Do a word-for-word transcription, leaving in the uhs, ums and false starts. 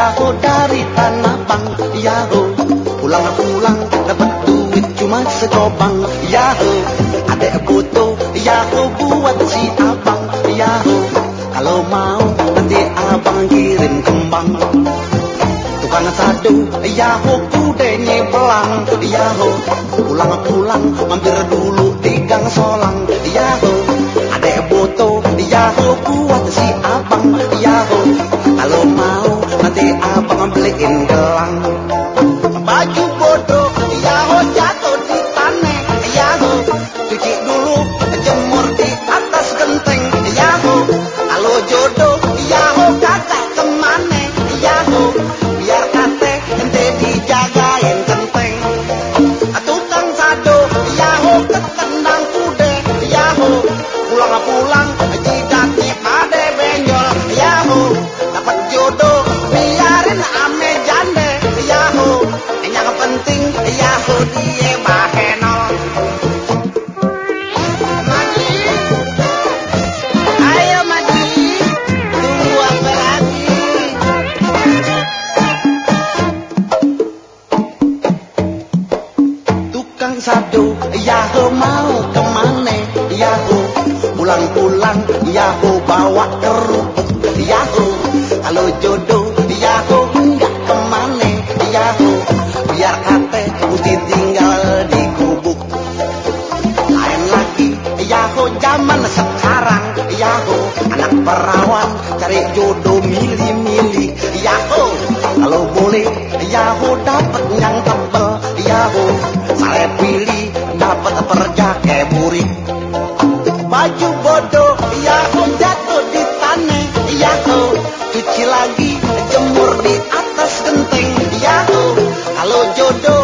yaho dari Tanah Bang, yaho pulang-pulang dapat duit cuma sekobang, yaho adek foto, yaho buat si abang, yaho kalau mau nanti abang kirim kembang. Tukang sadu, yaho kudenya belang, yaho pulang-pulang mampir dulu di Gang Solang, yaho adek foto, yaho buat si abang, yaho kalau mau nanti abang beliin gelang. Baju bodoh, yaho jatuh di tanah, yaho cuci dulu jemur di atas genteng, yaho kalau jodoh, yaho kakak kemana, yaho biar kate ente dijagain genteng. Tukang sado, yaho ketendang kude, yaho pulang-pulang jidati ade benjol, yaho dapat jodoh biarin ame jande, yaho yang penting yaho dia bahenol. Maji, ayo Maji, tunggu apa lagi? Tukang sadu, yaho mau kemana, yaho pulang-pulang, yaho bawa kerupuk, yaho kalau jodoh, yaho enggak kemana, yaho biar kate mesti tinggal di gubuk. Lain lagi, yaho zaman sekarang, yaho anak perawan cari jodoh milih-milih, yaho kalau boleh, yaho dapat yang tebel, yaho saya pilih dapat perjake burik. Baju bodoh, yaho jatuh di tanah, yaho cuci lagi jemur di atas genteng, yaho kalau jodoh